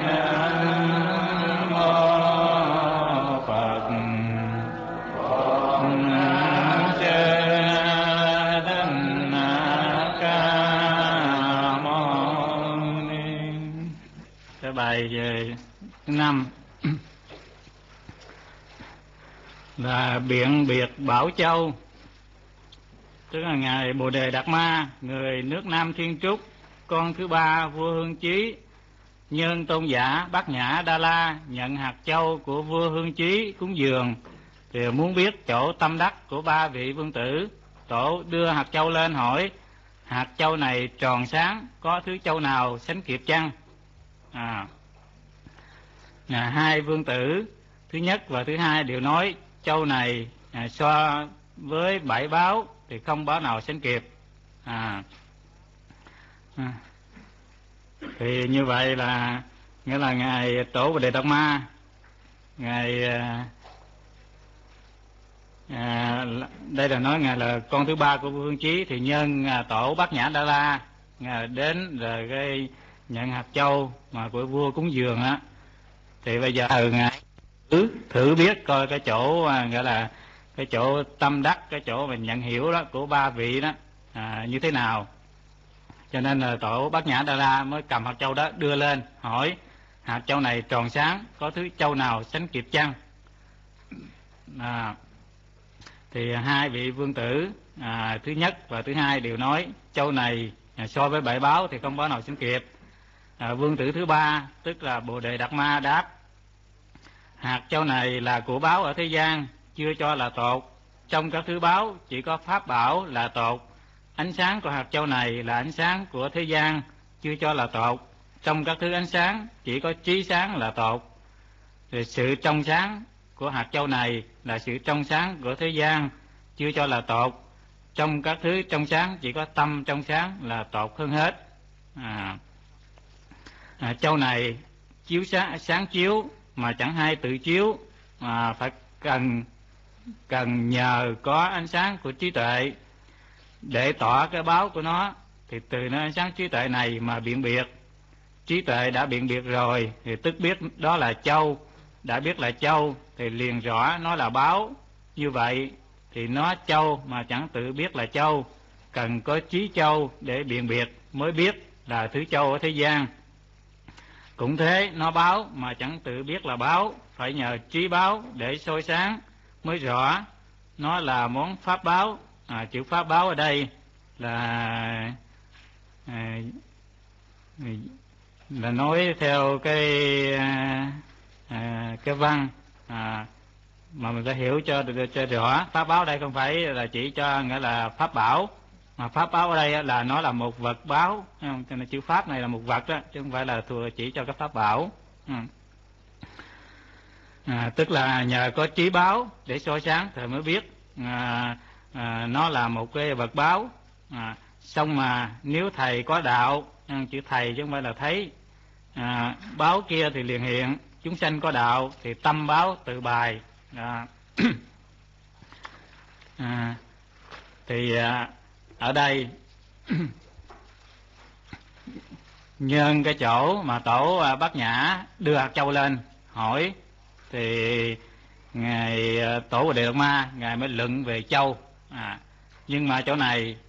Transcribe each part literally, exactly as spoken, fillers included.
Bài thứ năm là biện biệt Bảo Châu, tức là ngài Bồ Đề Đạt Ma, người nước Nam Thiên Trúc, con thứ ba vua Hương Chí, nhân tôn giả Bát Nhã Đa La, nhận hạt châu của vua Hương Chí cúng dường, thì muốn biết chỗ tâm đắc của ba vị vương tử. Tổ đưa hạt châu lên hỏi: hạt châu này tròn sáng, có thứ châu nào sánh kịp chăng? À, à hai vương tử thứ nhất và thứ hai đều nói châu này à, so với bảy báo thì không báo nào sánh kịp. À, à thì như vậy là nghĩa là ngài Tổ Bồ Đề Đạt Ma, ngài à, à, đây là nói ngài là con thứ ba của vua Hương Chí, thì nhân à, Tổ Bát Nhã Đa La ngài đến rồi cái nhận hạt châu mà của vua cúng dường á, thì bây giờ ừ, ngài thử, thử biết coi cái chỗ à, gọi là cái chỗ tâm đắc, cái chỗ mình nhận hiểu đó của ba vị đó à, như thế nào. Cho nên là Tổ Bát Nhã Đa La mới cầm hạt châu đó đưa lên hỏi: hạt châu này tròn sáng, có thứ châu nào sánh kịp chăng? À, thì hai vị vương tử à, thứ nhất và thứ hai đều nói châu này à, so với bảy báo thì không báo nào sánh kịp. À, vương tử thứ ba tức là Bồ Đề Đạt Ma đáp: hạt châu này là của báo ở thế gian, chưa cho là tột. Trong các thứ báo chỉ có pháp bảo là tột. Ánh sáng của hạt châu này là ánh sáng của thế gian, chưa cho là tột. Trong các thứ ánh sáng chỉ có trí sáng là tột. Thì sự trong sáng của hạt châu này là sự trong sáng của thế gian, chưa cho là tột. Trong các thứ trong sáng chỉ có tâm trong sáng là tột hơn hết. À, à, châu này chiếu sáng, sáng chiếu mà chẳng hay tự chiếu, mà phải cần cần nhờ có ánh sáng của trí tuệ để tỏ cái báo của nó, thì từ nơi ánh sáng trí tuệ này mà biện biệt. Trí tuệ đã biện biệt rồi thì tức biết đó là châu, đã biết là châu thì liền rõ nó là báo. Như vậy thì nó châu mà chẳng tự biết là châu, cần có trí châu để biện biệt mới biết là thứ châu ở thế gian. Cũng thế, nó báo mà chẳng tự biết là báo, phải nhờ trí báo để soi sáng mới rõ nó là món pháp báo. À, chữ pháp báo ở đây là à, là nói theo cái à, cái văn à, mà mình phải hiểu cho cho rõ. Pháp báo đây không phải là chỉ cho nghĩa là pháp bảo, mà pháp báo ở đây là nó là một vật báo, không? Cho nên chữ pháp này là một vật đó, chứ không phải là thừa chỉ cho cái pháp bảo. Ừ. À, tức là nhờ có trí báo để soi sáng thì mới biết à, à, nó là một cái vật báo. À, xong mà nếu thầy có đạo, chữ thầy chứ không phải là thấy, à, báo kia thì liền hiện. Chúng sanh có đạo thì tâm báo tự bài. À, à, thì à, ở đây nhân cái chỗ mà Tổ à, Bát Nhã đưa hạt châu lên hỏi, thì ngài Tổ Bồ Đề Đạt Ma ngài mới luận về châu. À, nhưng mà chỗ này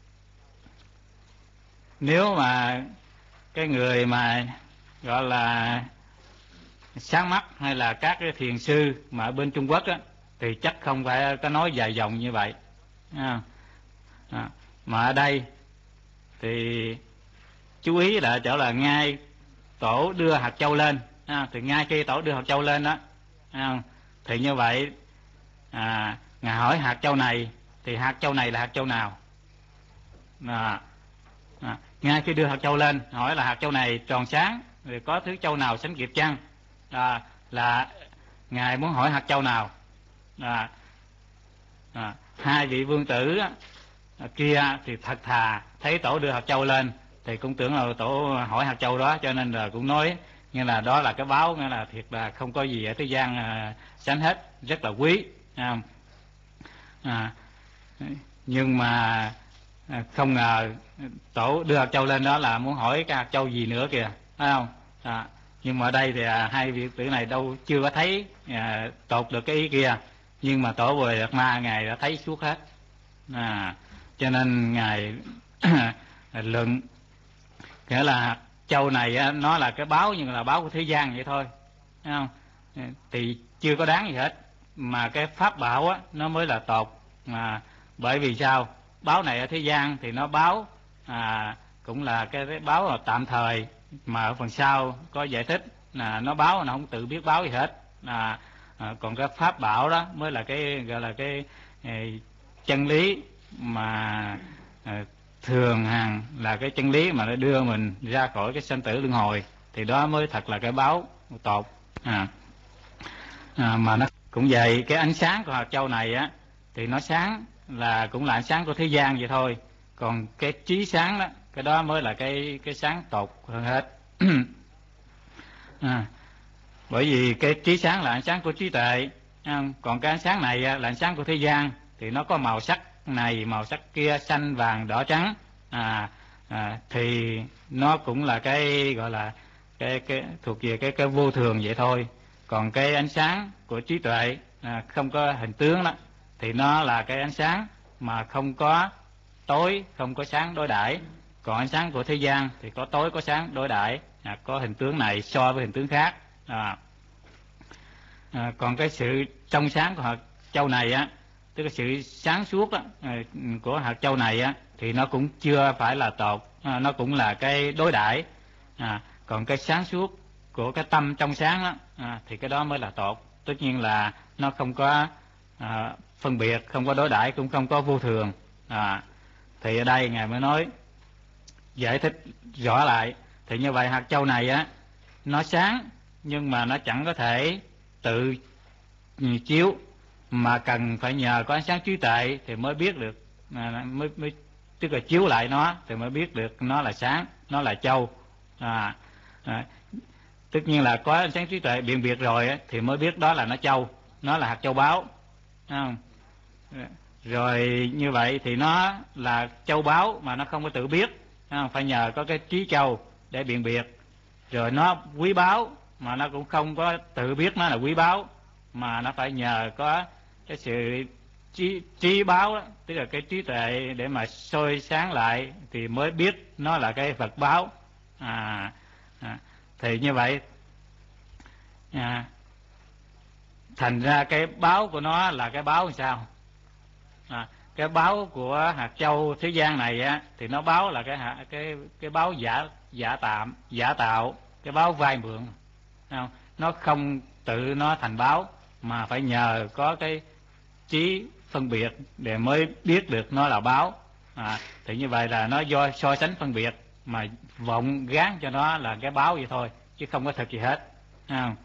nếu mà cái người mà gọi là sáng mắt hay là các cái thiền sư mà ở bên Trung Quốc á, thì chắc không phải có nói dài dòng như vậy. À, à, mà ở đây thì chú ý là chỗ là ngay Tổ đưa hạt châu lên, à, thì ngay khi Tổ đưa hạt châu lên đó, à, thì như vậy à, ngài hỏi hạt châu này thì hạt châu này là hạt châu nào? À, à, ngay khi đưa hạt châu lên hỏi là hạt châu này tròn sáng thì có thứ châu nào sánh kịp chăng? À, là ngài muốn hỏi hạt châu nào? À, à, hai vị vương tử á, kia thì thật thà thấy Tổ đưa hạt châu lên thì cũng tưởng là Tổ hỏi hạt châu đó, cho nên là cũng nói như là đó là cái báo, nghĩa là thiệt là không có gì ở thế gian à, sánh hết, rất là quý. À, à, nhưng mà à, không ngờ Tổ đưa hạt châu lên đó là muốn hỏi cái hạt châu gì nữa kìa, phải không? À, Nhưng mà ở đây thì à, hai vị tử này đâu chưa có thấy à, tột được cái ý kia, nhưng mà Tổ Bồ Đề Đạt Ma ngài đã thấy suốt hết. À, cho nên ngài luận nghĩa là hạt châu này á, nó là cái báo nhưng là báo của thế gian vậy thôi, thấy không? Thì chưa có đáng gì hết, mà cái pháp bảo á nó mới là tột. Mà bởi vì sao? Báo này ở thế gian thì nó báo à, cũng là cái, cái báo là tạm thời, mà ở phần sau có giải thích là nó báo nó không tự biết báo gì hết. À, à, còn cái pháp bảo đó mới là cái gọi là cái, cái chân lý mà à, thường hằng là cái chân lý mà nó đưa mình ra khỏi cái sanh tử luân hồi, thì đó mới thật là cái báo tột. À, à, mà nó cũng vậy, cái ánh sáng của hạt châu này á thì nó sáng là cũng là ánh sáng của thế gian vậy thôi, còn cái trí sáng đó, cái đó mới là cái cái sáng tột hơn hết. À, bởi vì cái trí sáng là ánh sáng của trí tuệ, còn cái ánh sáng này là ánh sáng của thế gian, thì nó có màu sắc này màu sắc kia, xanh vàng đỏ trắng, à, à, thì nó cũng là cái gọi là cái cái thuộc về cái cái vô thường vậy thôi. Còn cái ánh sáng của trí tuệ à, không có hình tướng đó, thì nó là cái ánh sáng mà không có tối, không có sáng đối đãi. Còn ánh sáng của thế gian thì có tối có sáng đối đãi, à, có hình tướng này so với hình tướng khác. À, à, còn cái sự trong sáng của hạt châu này á, tức là sự sáng suốt á, của hạt châu này á, thì nó cũng chưa phải là tột, à, nó cũng là cái đối đãi. À, còn cái sáng suốt của cái tâm trong sáng á, à, thì cái đó mới là tột. Tất nhiên là nó không có à, phân biệt, không có đối đãi, cũng không có vô thường. À, thì ở đây ngài mới nói giải thích rõ lại. Thì như vậy hạt châu này á, nó sáng nhưng mà nó chẳng có thể tự chiếu, mà cần phải nhờ có ánh sáng trí tuệ thì mới biết được, à, mới, mới tức là chiếu lại nó thì mới biết được nó là sáng, nó là châu. À, à, tất nhiên là có ánh sáng trí tuệ biện biệt rồi á, thì mới biết đó là nó châu, nó là hạt châu báu. À, rồi như vậy thì nó là châu báu mà nó không có tự biết, à, phải nhờ có cái trí châu để biện biệt. Rồi nó quý báu mà nó cũng không có tự biết nó là quý báu, mà nó phải nhờ có cái sự trí, trí báo đó, tức là cái trí tuệ để mà soi sáng lại thì mới biết nó là cái vật báo. À, à, thì như vậy à, thành ra cái báo của nó là cái báo làm sao? À, cái báo của hạt châu thế gian này á, thì nó báo là cái hạt, cái cái báo giả giả tạm giả tạo, cái báo vay mượn, không? Nó không tự nó thành báo, mà phải nhờ có cái trí phân biệt để mới biết được nó là báo. À, thì như vậy là nó do so sánh phân biệt mà vọng gán cho nó là cái báo vậy thôi, chứ không có thật gì hết. À,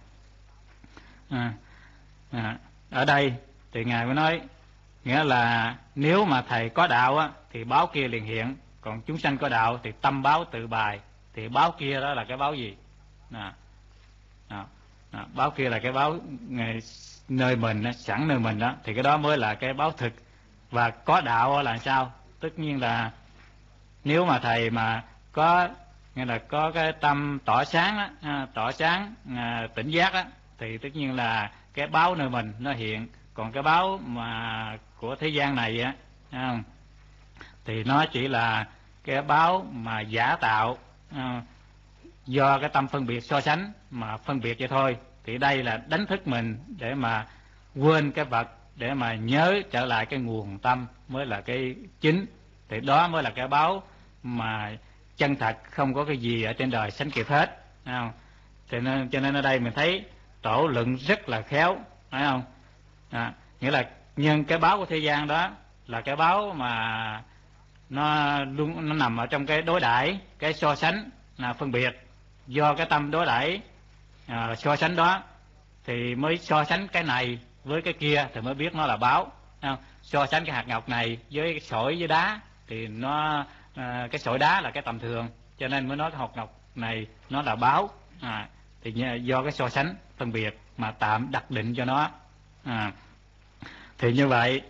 à, à, ở đây thì ngài mới nói nghĩa là nếu mà thầy có đạo á, thì báo kia liền hiện, còn chúng sanh có đạo thì tâm báo tự bài, thì báo kia đó là cái báo gì? À, à, à, báo kia là cái báo nơi mình đó, sẵn nơi mình đó, thì cái đó mới là cái báo thực. Và có đạo là sao? Tất nhiên là nếu mà thầy mà có nghĩa là có cái tâm tỏ sáng á, à, tỏ sáng à, tỉnh giác á, thì tất nhiên là cái báo nơi mình nó hiện. Còn cái báo mà của thế gian này á, à, thì nó chỉ là cái báo mà giả tạo, à, do cái tâm phân biệt so sánh mà phân biệt vậy thôi. Thì đây là đánh thức mình để mà quên cái vật, để mà nhớ trở lại cái nguồn tâm mới là cái chính. Thì đó mới là cái báo mà chân thật, không có cái gì ở trên đời sánh kịp hết, phải không? Cho nên, cho nên ở đây mình thấy Tổ luận rất là khéo, phải không? À, nghĩa là nhân cái báo của thế gian đó là cái báo mà nó luôn nó nằm ở trong cái đối đãi, cái so sánh là phân biệt. Do cái tâm đối đãi à, so sánh đó thì mới so sánh cái này với cái kia thì mới biết nó là báo. Không? So sánh cái hạt ngọc này với cái sỏi với đá thì nó à, cái sỏi đá là cái tầm thường, cho nên mới nói cái hạt ngọc này nó là báo. À, thì do cái so sánh phân biệt mà tạm đặt định cho nó. À, thì như vậy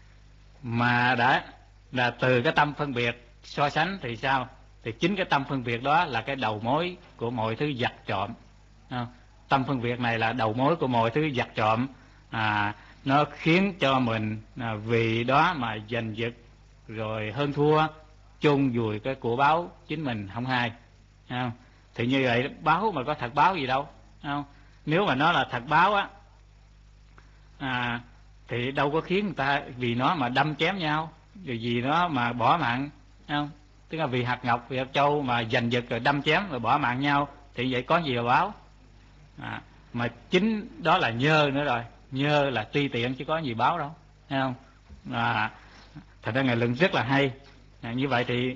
mà đã là từ cái tâm phân biệt so sánh thì sao? Thì chính cái tâm phân biệt đó là cái đầu mối của mọi thứ giặt trộm. không? Tâm phân biệt này là đầu mối của mọi thứ giặc trộm, à, nó khiến cho mình à, vì đó mà giành giật rồi hơn thua, chôn vùi cái của báo chính mình không hay, không? Thì như vậy báo mà có thật báo gì đâu, không? Nếu mà nó là thật báo á, à, thì đâu có khiến người ta vì nó mà đâm chém nhau, rồi vì nó mà bỏ mạng, không? Tức là vì hạt ngọc, vì hạt châu mà giành giật rồi đâm chém rồi bỏ mạng nhau, thì vậy có gì là báo? À, mà chính đó là nhơ nữa rồi, nhơ là ti tiện chứ có gì báo đâu, thấy không? À, thật ra Ngài luận rất là hay. À, như vậy thì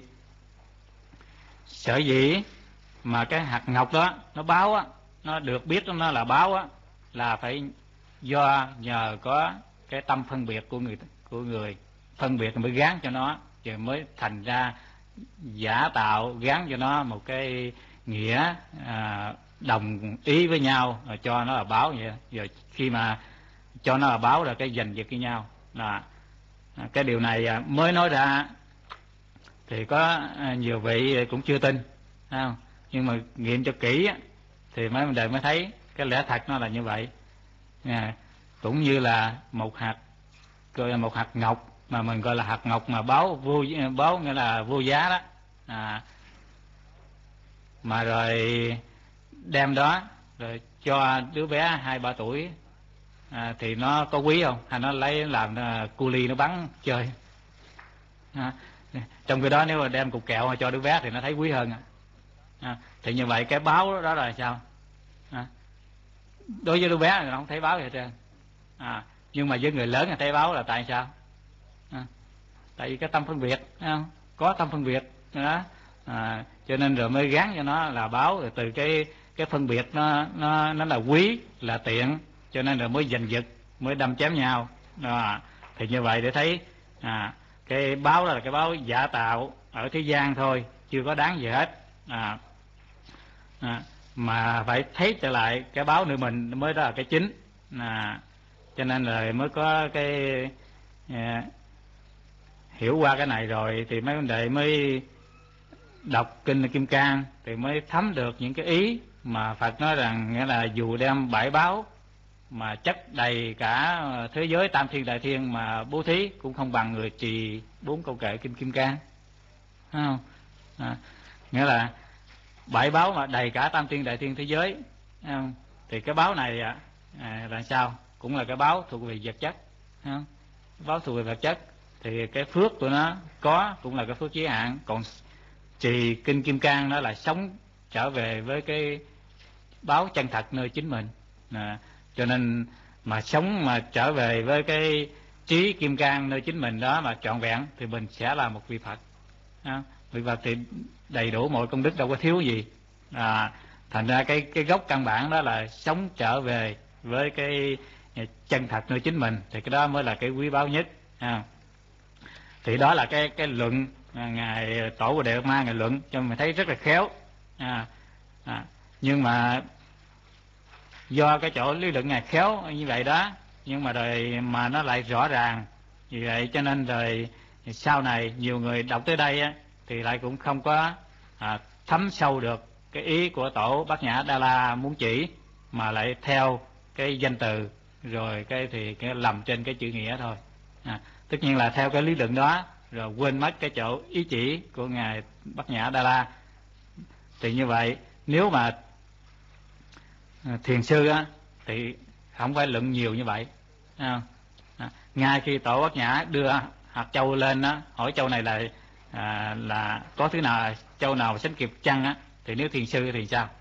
sở dĩ mà cái hạt ngọc đó nó báo á, nó được biết nó là báo á, là phải do nhờ có cái tâm phân biệt của người của người phân biệt mới gán cho nó, rồi mới thành ra giả tạo gán cho nó một cái nghĩa à, đồng ý với nhau, rồi cho nó là báo vậy. Rồi khi mà cho nó là báo là cái giành giật với nhau, là cái điều này mới nói ra thì có nhiều vị cũng chưa tin, không? Nhưng mà nghiệm cho kỹ thì mấy vấn đề mới thấy cái lẽ thật nó là như vậy. À, cũng như là một hạt gọi là một hạt ngọc mà mình gọi là hạt ngọc mà báo vô báo nghĩa là vô giá đó, à, mà rồi đem đó rồi cho đứa bé hai ba tuổi, à, thì nó có quý không? Hay nó lấy làm cu ly nó bắn chơi? À, trong cái đó nếu mà đem cục kẹo mà cho đứa bé thì nó thấy quý hơn. À, thì như vậy cái báo đó là sao? À, đối với đứa bé thì nó không thấy báo gì hết trơn, à, nhưng mà với người lớn thì thấy báo là tại sao? À, tại vì cái tâm phân biệt, không? Có tâm phân biệt đó, à, cho nên rồi mới gán cho nó là báo. Rồi từ cái cái phân biệt nó nó nó là quý là tiện, cho nên rồi mới giành giật, mới đâm chém nhau đó. Thì như vậy để thấy à, cái báo đó là cái báo giả tạo ở thế gian thôi, chưa có đáng gì hết, à, à, mà phải thấy trở lại cái báo nơi mình mới đó là cái chính, à, cho nên là mới có cái à, hiểu qua cái này rồi thì mấy vấn đề mới đọc kinh Kim Cang thì mới thấm được những cái ý mà Phật nói rằng nghĩa là dù đem bảy báo mà chất đầy cả thế giới tam thiên đại thiên mà bố thí cũng không bằng người trì bốn câu kệ kinh Kim Cang, thấy không? À, nghĩa là bảy báo mà đầy cả tam thiên đại thiên thế giới, thấy không? Thì cái báo này à, là sao? Cũng là cái báo thuộc về vật chất, thấy không? Báo thuộc về vật chất thì cái phước của nó có cũng là cái phước giới hạn. Còn trì kinh Kim Cang đó là sống trở về với cái báo chân thật nơi chính mình, à, cho nên mà sống mà trở về với cái trí Kim Cang nơi chính mình đó mà trọn vẹn thì mình sẽ là một vị Phật, à, vị Phật thì đầy đủ mọi công đức, đâu có thiếu gì, à, thành ra cái cái gốc căn bản đó là sống trở về với cái chân thật nơi chính mình, thì cái đó mới là cái quý báu nhất, à. Thì đó là cái cái luận à, ngài Tổ của Đề Ma ngài luận cho mình thấy rất là khéo, à, à, nhưng mà do cái chỗ lý luận ngài khéo như vậy đó, nhưng mà rồi mà nó lại rõ ràng vì vậy cho nên rồi sau này nhiều người đọc tới đây á, thì lại cũng không có à, thấm sâu được cái ý của Tổ Bát Nhã Đa La muốn chỉ, mà lại theo cái danh từ rồi cái thì cái lầm trên cái chữ nghĩa thôi, à, tất nhiên là theo cái lý luận đó rồi quên mất cái chỗ ý chỉ của ngài Bát Nhã Đa La. Thì như vậy nếu mà thiền sư á thì không phải luận nhiều như vậy, à, à, ngay khi Tổ Bát Nhã đưa hạt châu lên á, hỏi châu này là à, là có thứ nào châu nào sánh kịp chăng á, thì nếu thiền sư thì sao?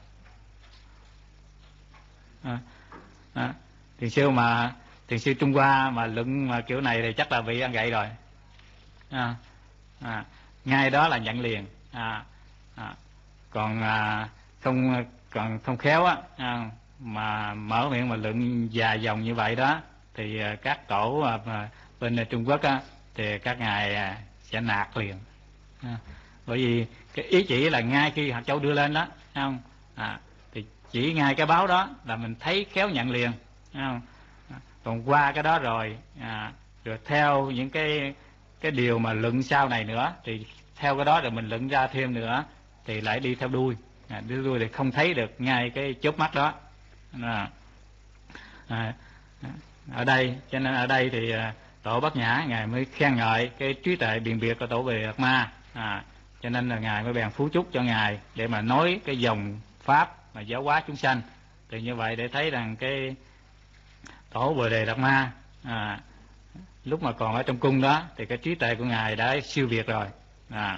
À, à, thiền sư mà thiền sư Trung Hoa mà luận mà kiểu này thì chắc là bị ăn gậy rồi, à, à, ngay đó là nhận liền, à, à, còn à, không còn không khéo á, à, mà mở miệng mà luận dài dòng như vậy đó thì à, các tổ à, bên Trung Quốc á thì các ngài à, sẽ nạt liền, à, bởi vì cái ý chỉ là ngay khi hạt châu đưa lên đó, thấy không? À, thì chỉ ngay cái báo đó là mình thấy khéo nhận liền, thấy không? À, còn qua cái đó rồi à, rồi theo những cái cái điều mà luận sau này nữa thì theo cái đó rồi mình luận ra thêm nữa thì lại đi theo đuôi, à, đưa lui thì không thấy được ngay cái chớp mắt đó. À, à, ở đây cho nên ở đây thì à, tổ Bát Nhã ngài mới khen ngợi cái trí tuệ biện biệt của tổ Bồ Đề Đạt Ma, à, cho nên là ngài mới bèn phú chúc cho ngài để mà nói cái dòng pháp mà giáo hóa chúng sanh. Thì như vậy để thấy rằng cái tổ Bồ Đề Đạt Ma à, lúc mà còn ở trong cung đó thì cái trí tuệ của ngài đã siêu việt rồi. À,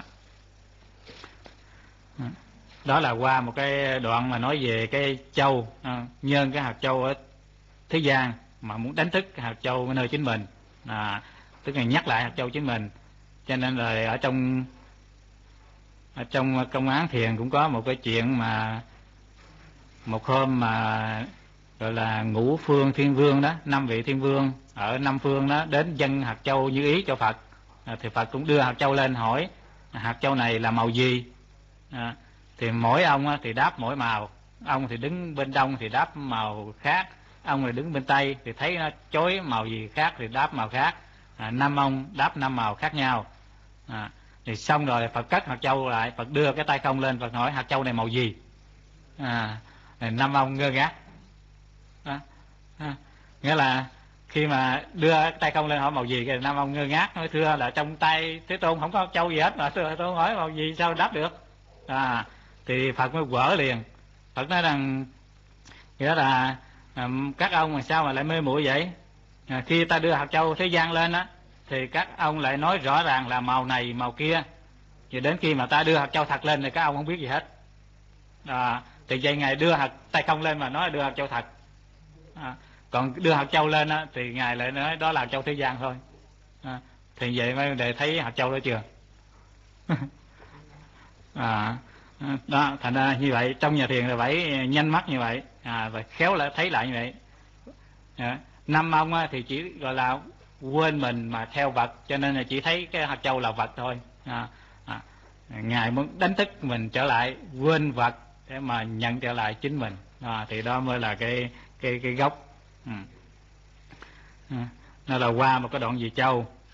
đó là qua một cái đoạn mà nói về cái châu, à, nhân cái hạt châu ở thế gian mà muốn đánh thức cái hạt châu ở nơi chính mình, à, tức là nhắc lại hạt châu chính mình. Cho nên là ở trong ở trong Công án Thiền cũng có một cái chuyện mà một hôm mà gọi là ngũ phương thiên vương đó, năm vị thiên vương ở năm phương đó đến dâng hạt châu như ý cho Phật, à, thì Phật cũng đưa hạt châu lên hỏi hạt châu này là màu gì, à, thì mỗi ông thì đáp mỗi màu. Ông thì đứng bên đông thì đáp màu khác, ông thì đứng bên tây thì thấy nó chói màu gì khác thì đáp màu khác, à, năm ông đáp năm màu khác nhau. À, thì xong rồi Phật cất hạt châu lại, Phật đưa cái tay không lên, Phật hỏi hạt châu này màu gì, à, năm ông ngơ ngác. À, à, nghĩa là khi mà đưa tay không lên hỏi màu gì, cái năm ông ngơ ngác, nói thưa là trong tay Thế Tôn không có châu gì hết mà Thế Tôn hỏi màu gì sao đáp được. À, thì Phật mới quở liền. Phật nói rằng nghĩa là à, các ông mà sao mà lại mê muội vậy, à, khi ta đưa hạt châu thế gian lên á thì các ông lại nói rõ ràng là màu này màu kia, thì đến khi mà ta đưa hạt châu thật lên thì các ông không biết gì hết. À, thì vậy ngài đưa hạt tay không lên mà nói đưa hạt châu thật, à, còn đưa hạt châu lên á thì ngài lại nói đó là hạt châu thế gian thôi. À, thì vậy mới để thấy hạt châu đó chưa. À, đó thành ra như vậy trong nhà thiền là phải nhanh mắt như vậy, à, và khéo lại thấy lại như vậy. À, năm ông á, thì chỉ gọi là quên mình mà theo vật, cho nên là chỉ thấy cái hạt châu là vật thôi. À, à, ngài muốn đánh thức mình trở lại quên vật để mà nhận trở lại chính mình, à, thì đó mới là cái cái cái gốc. Ừ. À, nó là qua một cái đoạn về châu.